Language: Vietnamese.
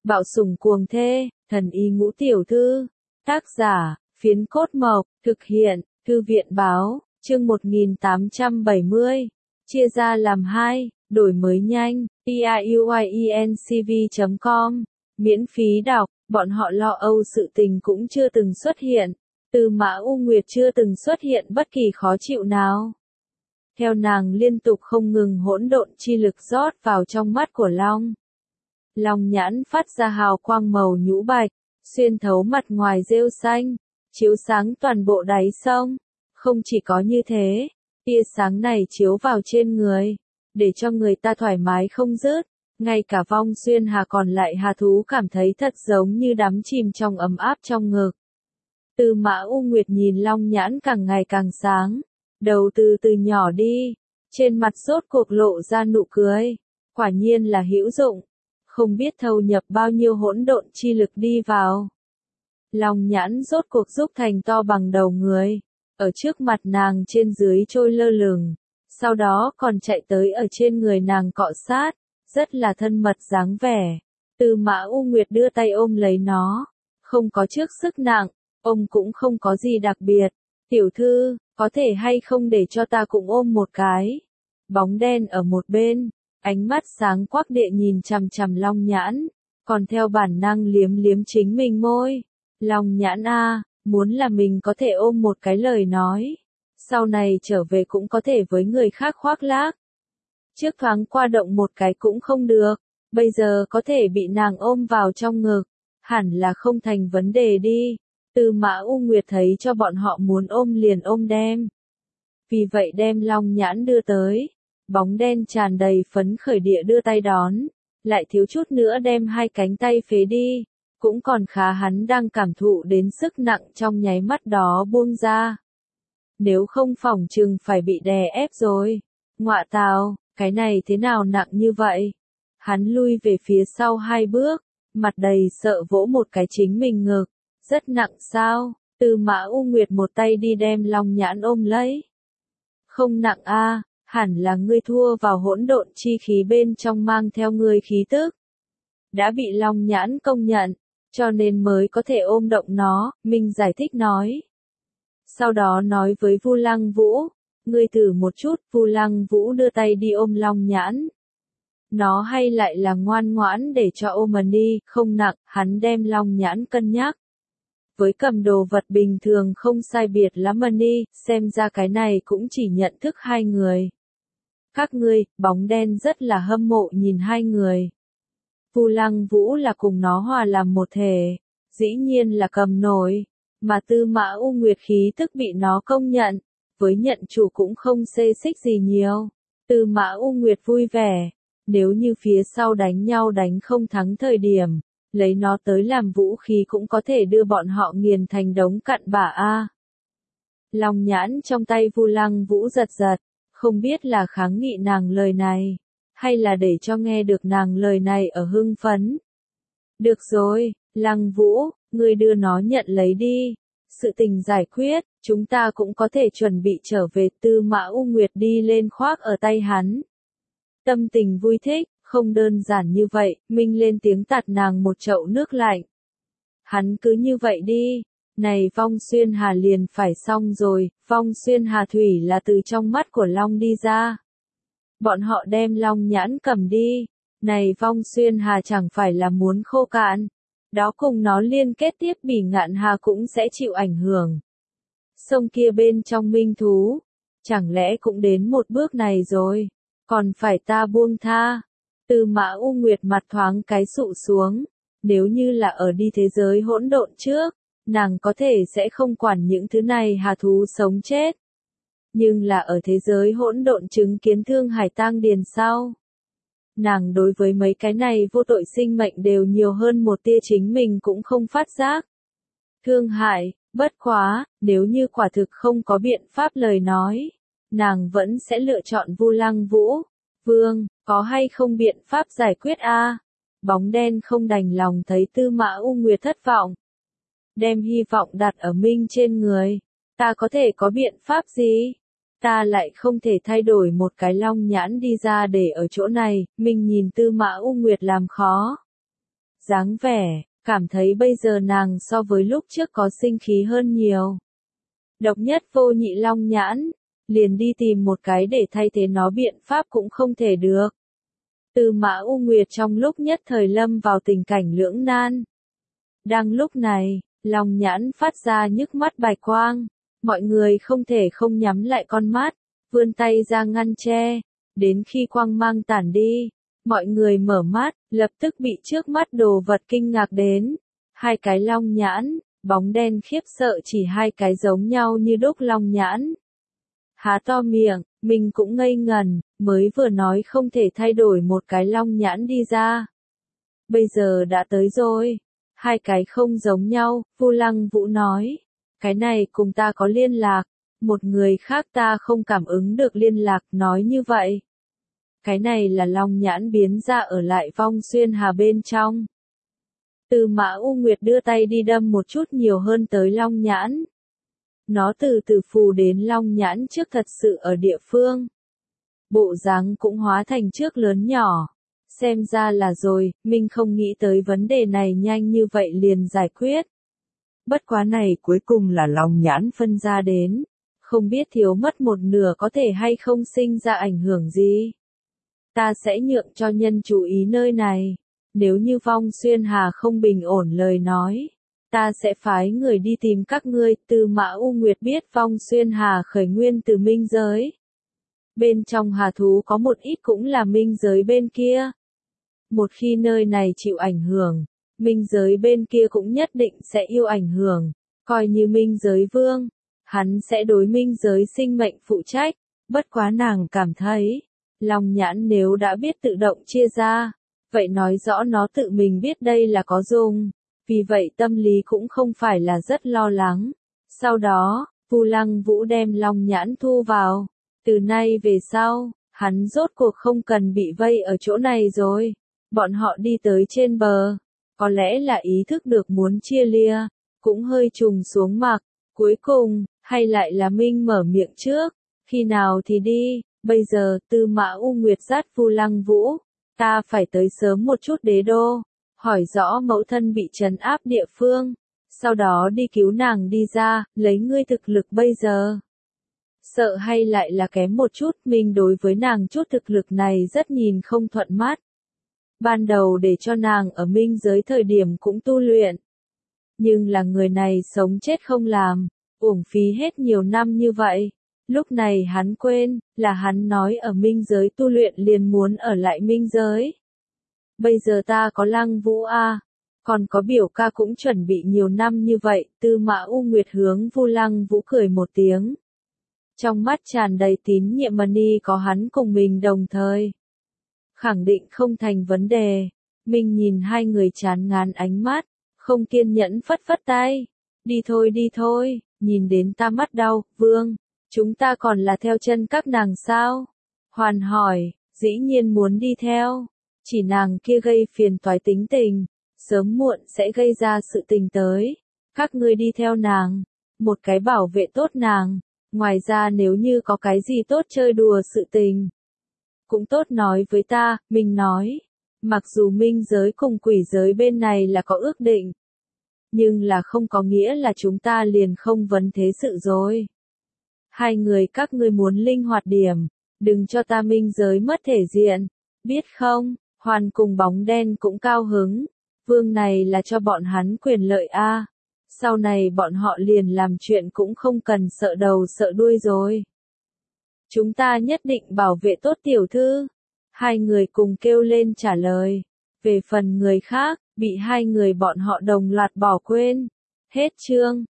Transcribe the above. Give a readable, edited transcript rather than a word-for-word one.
Bạo sủng cuồng thê, thần y ngũ tiểu thư. Tác giả, Phiến Cốt Mộc, thực hiện, Thư viện Báo, chương 1870. Chia ra làm 2, đổi mới nhanh, piuiencv.com, miễn phí đọc, bọn họ lo âu sự tình cũng chưa từng xuất hiện. Tư Mã U Nguyệt chưa từng xuất hiện bất kỳ khó chịu nào. Theo nàng liên tục không ngừng hỗn độn chi lực rót vào trong mắt của Long. Long nhãn phát ra hào quang màu nhũ bạch, xuyên thấu mặt ngoài rêu xanh, chiếu sáng toàn bộ đáy sông. Không chỉ có như thế, tia sáng này chiếu vào trên người, để cho người ta thoải mái không dứt. Ngay cả Vong Xuyên Hà còn lại hà thú cảm thấy thật giống như đắm chìm trong ấm áp trong ngực. Tư Mã U Nguyệt nhìn Long nhãn càng ngày càng sáng, đầu từ từ nhỏ đi, trên mặt rốt cuộc lộ ra nụ cười, quả nhiên là hữu dụng, không biết thâu nhập bao nhiêu hỗn độn chi lực đi vào. Long nhãn rốt cuộc giúp thành to bằng đầu người, ở trước mặt nàng trên dưới trôi lơ lửng, sau đó còn chạy tới ở trên người nàng cọ sát, rất là thân mật dáng vẻ. Tư Mã U Nguyệt đưa tay ôm lấy nó, không có trước sức nặng, ôm cũng không có gì đặc biệt. Tiểu thư, có thể hay không để cho ta cũng ôm một cái? Bóng đen ở một bên, ánh mắt sáng quắc địa nhìn chằm chằm Long nhãn, còn theo bản năng liếm liếm chính mình môi. Long nhãn a, muốn là mình có thể ôm một cái lời nói, sau này trở về cũng có thể với người khác khoác lác. Trước thoáng qua động một cái cũng không được, bây giờ có thể bị nàng ôm vào trong ngực, hẳn là không thành vấn đề đi. Tư Mã U Nguyệt thấy cho bọn họ muốn ôm liền ôm đem. Vì vậy đem Long nhãn đưa tới, bóng đen tràn đầy phấn khởi địa đưa tay đón, lại thiếu chút nữa đem hai cánh tay phế đi, cũng còn khá hắn đang cảm thụ đến sức nặng trong nháy mắt đó buông ra. Nếu không phỏng chừng phải bị đè ép rồi. Ngọa tào, cái này thế nào nặng như vậy? Hắn lui về phía sau 2 bước, mặt đầy sợ vỗ một cái chính mình ngực. Rất nặng sao? Tư Mã U Nguyệt một tay đi đem Long nhãn ôm lấy. Không nặng a, hẳn là ngươi thua vào hỗn độn chi khí bên trong mang theo ngươi khí tức. Đã bị Long nhãn công nhận, cho nên mới có thể ôm động nó, Minh giải thích nói. Sau đó nói với Vu Lăng Vũ, ngươi thử một chút. Vu Lăng Vũ đưa tay đi ôm Long nhãn. Nó hay lại là ngoan ngoãn để cho ôm đi, không nặng, hắn đem Long nhãn cân nhắc. Với cầm đồ vật bình thường không sai biệt lắm đi, xem ra cái này cũng chỉ nhận thức 2 người. Các ngươi, bóng đen rất là hâm mộ nhìn 2 người. Vu Lăng Vũ là cùng nó hòa làm một thể, dĩ nhiên là cầm nổi, mà Tư Mã U Nguyệt khí tức bị nó công nhận, với nhận chủ cũng không xê xích gì nhiều. Tư Mã U Nguyệt vui vẻ, nếu như phía sau đánh nhau đánh không thắng thời điểm, lấy nó tới làm vũ khí cũng có thể đưa bọn họ nghiền thành đống cặn bã a. Long nhãn trong tay Vu Lăng Vũ giật giật, không biết là kháng nghị nàng lời này, hay là để cho nghe được nàng lời này ở hưng phấn. Được rồi, Lăng Vũ, ngươi đưa nó nhận lấy đi. Sự tình giải quyết, chúng ta cũng có thể chuẩn bị trở về. Tư Mã U Nguyệt đi lên khoác ở tay hắn. Tâm tình vui thích. Không đơn giản như vậy, Minh lên tiếng tạt nàng một chậu nước lạnh. Hắn cứ như vậy đi, này Vong Xuyên Hà liền phải xong rồi. Vong Xuyên Hà thủy là từ trong mắt của Long đi ra. Bọn họ đem Long nhãn cầm đi, này Vong Xuyên Hà chẳng phải là muốn khô cạn. Đó cùng nó liên kết tiếp Bỉ Ngạn Hà cũng sẽ chịu ảnh hưởng. Sông kia bên trong minh thú, chẳng lẽ cũng đến một bước này rồi, còn phải ta buông tha. Tư Mã U Nguyệt mặt thoáng cái sụ xuống, nếu như là ở đi thế giới hỗn độn trước, nàng có thể sẽ không quản những thứ này hà thú sống chết. Nhưng là ở thế giới hỗn độn chứng kiến Thương Hải tang điền sau. Nàng đối với mấy cái này vô tội sinh mệnh đều nhiều hơn một tia chính mình cũng không phát giác. Thương hại, bất quá, nếu như quả thực không có biện pháp lời nói, nàng vẫn sẽ lựa chọn Vu Lăng Vũ. Vương, có hay không biện pháp giải quyết a? Bóng đen không đành lòng thấy Tư Mã U Nguyệt thất vọng. Đem hy vọng đặt ở Minh trên người. Ta có thể có biện pháp gì? Ta lại không thể thay đổi một cái Long nhãn đi ra để ở chỗ này. Minh nhìn Tư Mã U Nguyệt làm khó. dáng vẻ, cảm thấy bây giờ nàng so với lúc trước có sinh khí hơn nhiều. Độc nhất vô nhị long nhãn, liền đi tìm một cái để thay thế nó biện pháp cũng không thể được. Tư Mã U Nguyệt trong lúc nhất thời lâm vào tình cảnh lưỡng nan. Đang lúc này, long nhãn phát ra nhức mắt bạch quang, mọi người không thể không nhắm lại con mắt, vươn tay ra ngăn che, đến khi quang mang tản đi, mọi người mở mắt, lập tức bị trước mắt đồ vật kinh ngạc đến. Hai cái long nhãn, bóng đen khiếp sợ chỉ hai cái giống nhau như đúc long nhãn. Há to miệng, mình cũng ngây ngần, mới vừa nói không thể thay đổi một cái long nhãn đi ra. Bây giờ đã tới rồi. Hai cái không giống nhau, Vu Lăng Vũ nói. Cái này cùng ta có liên lạc, một người khác ta không cảm ứng được liên lạc nói như vậy. Cái này là long nhãn biến ra ở lại Vong Xuyên Hà bên trong. Tư Mã U Nguyệt đưa tay đi đâm một chút nhiều hơn tới long nhãn. Nó từ từ phù đến long nhãn trước thật sự ở địa phương. Bộ dáng cũng hóa thành trước lớn nhỏ. Xem ra là rồi, mình không nghĩ tới vấn đề này nhanh như vậy liền giải quyết. Bất quá này cuối cùng là long nhãn phân ra đến. Không biết thiếu mất một nửa có thể hay không sinh ra ảnh hưởng gì. Ta sẽ nhượng cho nhân chú ý nơi này. Nếu như Vong Xuyên Hà không bình ổn lời nói, ta sẽ phái người đi tìm các ngươi. Tư Mã U Nguyệt biết Vong Xuyên Hà khởi nguyên từ minh giới. Bên trong hà thú có một ít cũng là minh giới bên kia. Một khi nơi này chịu ảnh hưởng, minh giới bên kia cũng nhất định sẽ yêu ảnh hưởng. Coi như minh giới vương, hắn sẽ đối minh giới sinh mệnh phụ trách. Bất quá nàng cảm thấy, long nhãn nếu đã biết tự động chia ra, vậy nói rõ nó tự mình biết đây là có dùng. Vì vậy tâm lý cũng không phải là rất lo lắng. Sau đó, Vu Lăng Vũ đem long nhãn thu vào. Từ nay về sau, hắn rốt cuộc không cần bị vây ở chỗ này rồi. Bọn họ đi tới trên bờ, có lẽ là ý thức được muốn chia lia, cũng hơi trùng xuống mặc. Cuối cùng, hay lại là Minh mở miệng trước, khi nào thì đi, bây giờ Tư Mã U Nguyệt dắt Vu Lăng Vũ, ta phải tới sớm một chút đế đô, hỏi rõ mẫu thân bị trấn áp địa phương, sau đó đi cứu nàng đi ra, lấy ngươi thực lực bây giờ. Sợ hay lại là kém một chút, mình đối với nàng chút thực lực này rất nhìn không thuận mắt. Ban đầu để cho nàng ở minh giới thời điểm cũng tu luyện. Nhưng là người này sống chết không làm, uổng phí hết nhiều năm như vậy. Lúc này hắn quên, là hắn nói ở minh giới tu luyện liền muốn ở lại minh giới. Bây giờ ta có Lăng Vũ a, còn có biểu ca cũng chuẩn bị nhiều năm như vậy. Tư Mã U Nguyệt hướng Vu Lăng Vũ cười một tiếng. Trong mắt tràn đầy tín nhiệm Mani có hắn cùng mình đồng thời. Khẳng định không thành vấn đề. Mình nhìn hai người chán ngán ánh mắt, không kiên nhẫn phất phất tay. Đi thôi, nhìn đến ta mắt đau, vương. Chúng ta còn là theo chân các nàng sao? Hoàn hỏi, dĩ nhiên muốn đi theo. Chỉ nàng kia gây phiền toái tính tình, sớm muộn sẽ gây ra sự tình tới. Các ngươi đi theo nàng, một cái bảo vệ tốt nàng. Ngoài ra nếu như có cái gì tốt chơi đùa sự tình, cũng tốt nói với ta. Mình nói, mặc dù minh giới cùng quỷ giới bên này là có ước định, nhưng là không có nghĩa là chúng ta liền không vấn thế sự rồi. Hai người các ngươi muốn linh hoạt điểm, đừng cho ta minh giới mất thể diện, biết không? Hoàn cùng bóng đen cũng cao hứng, vương này là cho bọn hắn quyền lợi a. Sau này bọn họ liền làm chuyện cũng không cần sợ đầu sợ đuôi rồi. Chúng ta nhất định bảo vệ tốt tiểu thư. Hai người cùng kêu lên trả lời. Về phần người khác, bị hai người bọn họ đồng loạt bỏ quên. Hết chương.